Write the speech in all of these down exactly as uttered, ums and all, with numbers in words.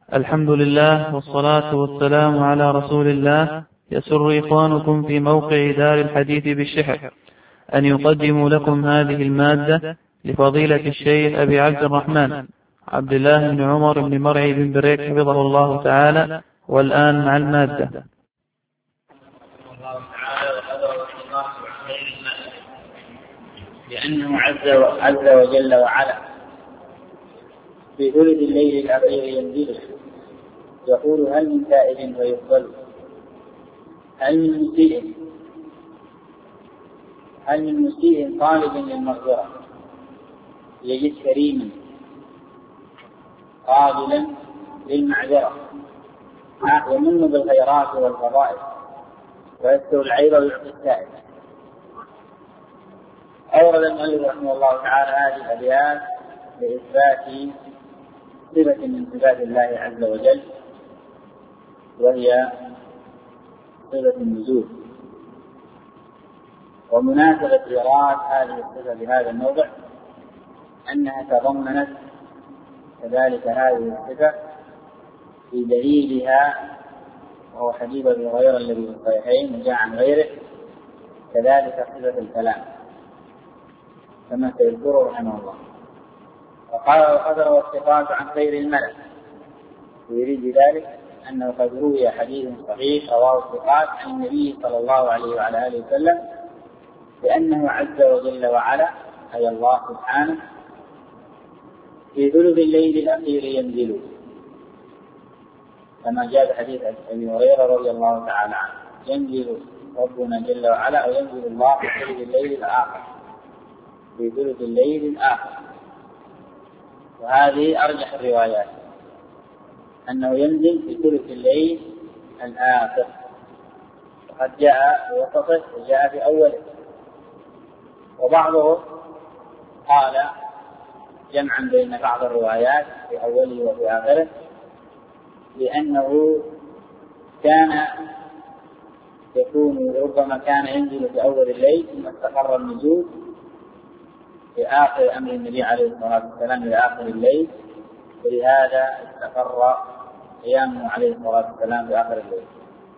الحمد لله والصلاة والسلام على رسول الله. يسر إخوانكم في موقع دار الحديث بالشحر أن يقدموا لكم هذه المادة لفضيلة الشيخ أبي عبد الرحمن عبد الله بن عمر بن مرعي بن بريك حفظه الله تعالى. والآن مع المادة. لأنه عز عز وجل وعلا في ثلث الليل الأخير ينزل يقول: هل من تائب فيقبل؟ هل من مسيء هل من مسيء طالب للمغفرة يجد كريما قابلا للمعذرة يمن بالخيرات والفضائل ويستر العيب ويعطي السائل. أورد المؤلف رحمه الله تعالى هذه الأبيات لإثبات صفة من صفات الله عز وجل، وهي صفة النزول. ومناسبة إيراد هذه الصفة بهذا الموضع أنها تضمنت كذلك هذه الصفة في دليلها، وهو حديث أبي هريرة الذي في الصحيحين وجاء عن غيره، كذلك صفة الكلام كما سيذكره رحمه الله. وقال: وقد روى الثقات عن خير الملأ، ويريد بذلك أنه قد روي حديث صحيح رواه الثقات عن النبي صلى الله عليه وعلى آله وسلم بأنه عز وجل وعلا أي الله سبحانه في ثلث الليل الأخير ينزل، كما جاء حديث أبي هريرة رضي الله تعالى عنه: ينزل ربنا جل وعلا أو ينزل الله في ثلث الليل الآخر في ثلث الليل الآخر. وهذه أرجح الروايات أنه ينزل في ثلث الليل الآخر، وقد جاء وسطه وجاء في أوله. وبعضهم قال جمعا بين بعض الروايات في أوله وفي آخره، لأنه كان يكون ربما كان ينزل في أول الليل ثم استقر النزول في آخر أمر النبي عليه الصلاة والسلام إلى آخر الليل، ولهذا استقر قيامه عليه الصلاة والسلام في آخر الليل.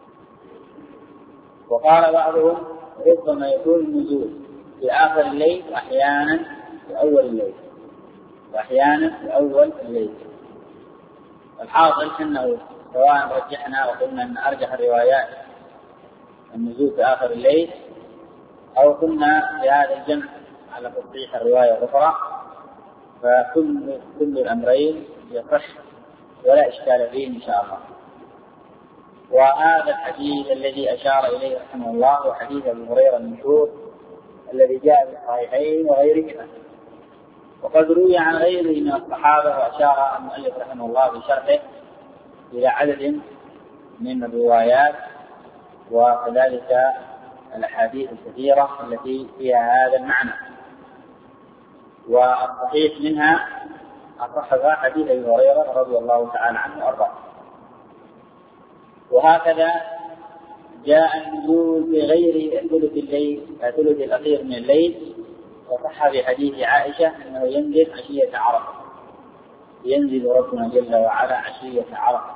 وقال بعضهم ربما يكون النزول في آخر الليل وأحيانا في أول الليل وأحيانا في أول الليل. الحاصل أنه سواء رجحنا وقلنا أن أرجح الروايات النزول في آخر الليل، أو قلنا بهذا الجمع على تصحيح الرواية الأخرى، فكل كل الأمرين يصح ولا إشكال فيه إن شاء الله. وهذا الحديث الذي أشار إليه رحمه الله هو حديث أبي هريرة المشهور الذي جاء في الصحيحين وغيرهما، وقد روي عن غيره من الصحابة، وأشار المؤلف رحمه الله بشرحه إلى عدد من الروايات وكذلك الأحاديث الكثيرة التي فيها هذا المعنى. والصحيح منها أصحها حديث أبي هريرة رضي الله تعالى عنه وأرضاه. وهكذا جاء النزول في غير ثلث الليل ثلث الأخير من الليل، وصح في حديث عائشة أنه ينزل عشية عرفة، ينزل ربنا جل وعلا عشية عرفة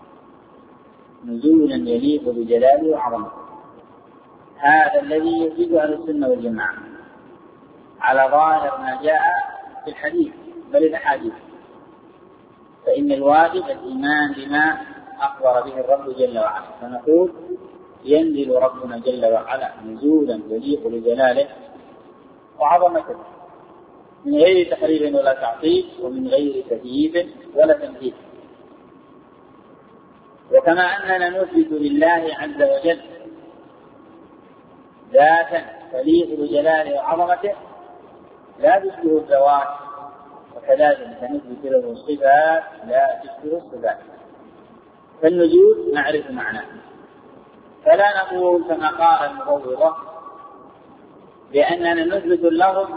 نزولا يليق بجلاله وعظمته. هذا الذي يزيد أهل السنة والجماعة على ظاهر ما جاء في الحديث بل الأحاديث، فإن الواجب الإيمان بما أخبر به الرب جل وعلا، فنقول ينزل ربنا جل وعلا نزولا يليق بجلاله وعظمته من غير تحريف ولا تعطيل ومن غير تكييف ولا تمثيل. وكما أننا نثبت لله عز وجل ذاتا تليق بجلاله وعظمته لا تشبه الذوات، وكذلك نثبت له الصفات لا تشبه الصفات. فالنزول نعرف معناه، فلا نقول كما قال المفوضة بأننا نثبت اللفظ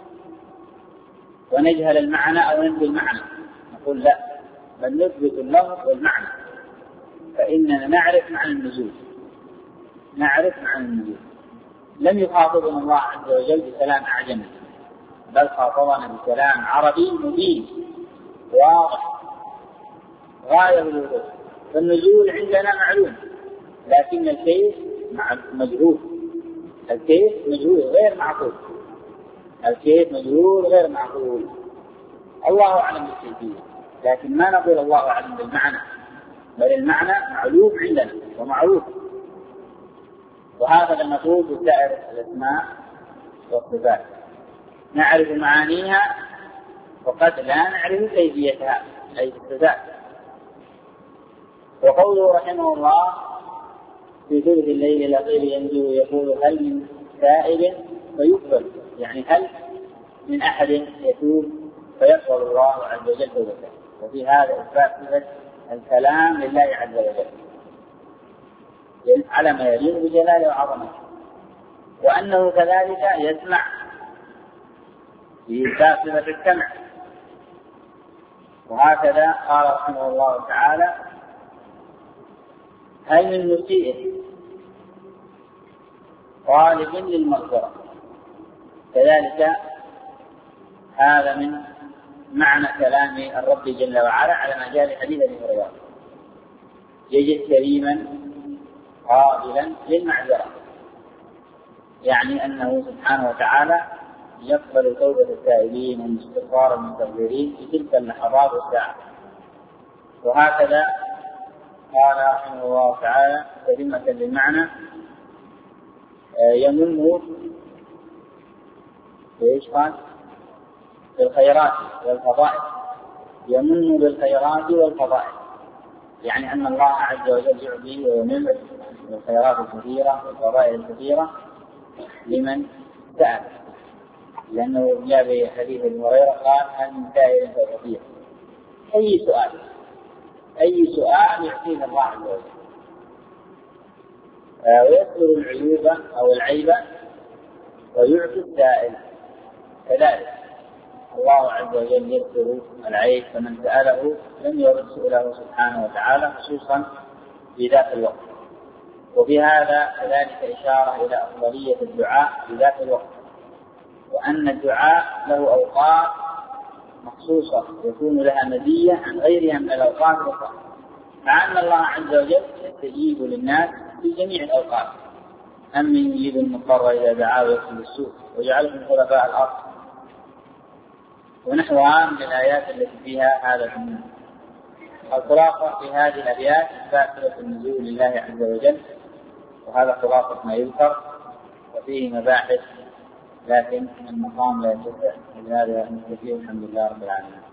ونجهل المعنى أو ننفي المعنى، نقول لا، بل نثبت اللفظ والمعنى، فإننا نعرف معنى النزول نعرف معنى النزول. لم يخاطبنا الله عز وجل بكلام أعجمي، بل خاطبنا بكلام عربي مبين واضح غاية الوجود. فالنزول عندنا معلوم، لكن الكيف مجهول. الكيف مجهول غير معقول. الكيف مجهول غير معقول. الله أعلم بالكيفية، لكن ما نقول الله أعلم بالمعنى، بل المعنى معلوم عندنا ومعروف. وهكذا نقول بسائر الأسماء والصفات، نعرف معانيها وقد لا نعرف كيفيتها، أي الصفات. وقوله رحمه الله في ثلث الليل الأخير ينزل يقول هل من تائب فيقبل، يعني هل من أحد يتوب فيقبل الله عز وجل توبته. وفي هذا إثبات صفة الكلام لله عز وجل على ما يليق بجلاله وعظمته، وأنه كذلك يسمع في إثبات صفة السمع. وهكذا قال رحمه الله تعالى هل من مسيء طالب للمغفرة، كذلك هذا من معنى كلام الرب جل وعلا على ما جاء في حديث ابي هريره يجد كريما قابلا للمعذرة، يعني أنه سبحانه وتعالى يقبل توبة التائبين واستغفار المستغفرين في تلك اللحظات والساعات. وهكذا قال رحمه الله تعالى كلمة للمعنى يمن بإيش قال؟ بالخيرات والفضائل، يمن بالخيرات والفضائل، يعني أن الله عز وجل يعطي ويمن بالخيرات الكثيرة والفضائل الكثيرة لمن سأل، لأنه جاء في حديث ابي هريرة قال هل من سائل فيعطيه. أي سؤال أي سؤال يعطيه الله عز وجل، ويذكر العيوب أو العيب ويعطي السائل كذلك. الله عز وجل يذكر العيب، فمن سأله لم يرد سؤاله سبحانه وتعالى، خصوصا في ذات الوقت. وفي هذا كذلك إشارة إلى أفضلية الدعاء في ذات الوقت، وأن الدعاء له أوقات مخصوصة يكون لها مزية عن غيرها من الأوقات الأخرى، مع أن الله عز وجل يستجيب للناس في جميع الأوقات. أمن يجيب المضطر إذا دعاه ويكشف السوء ويجعلكم خلفاء الأرض ونحوها من الآيات التي فيها هذا العموم. الخلاصة في هذه الأبيات إثبات صفة النزول لله عز وجل، وهذا خلاصة ما يذكر، وفيه مباحث لكن المقام لا يتسع. لهذا نستفيد. الحمد لله رب العالمين.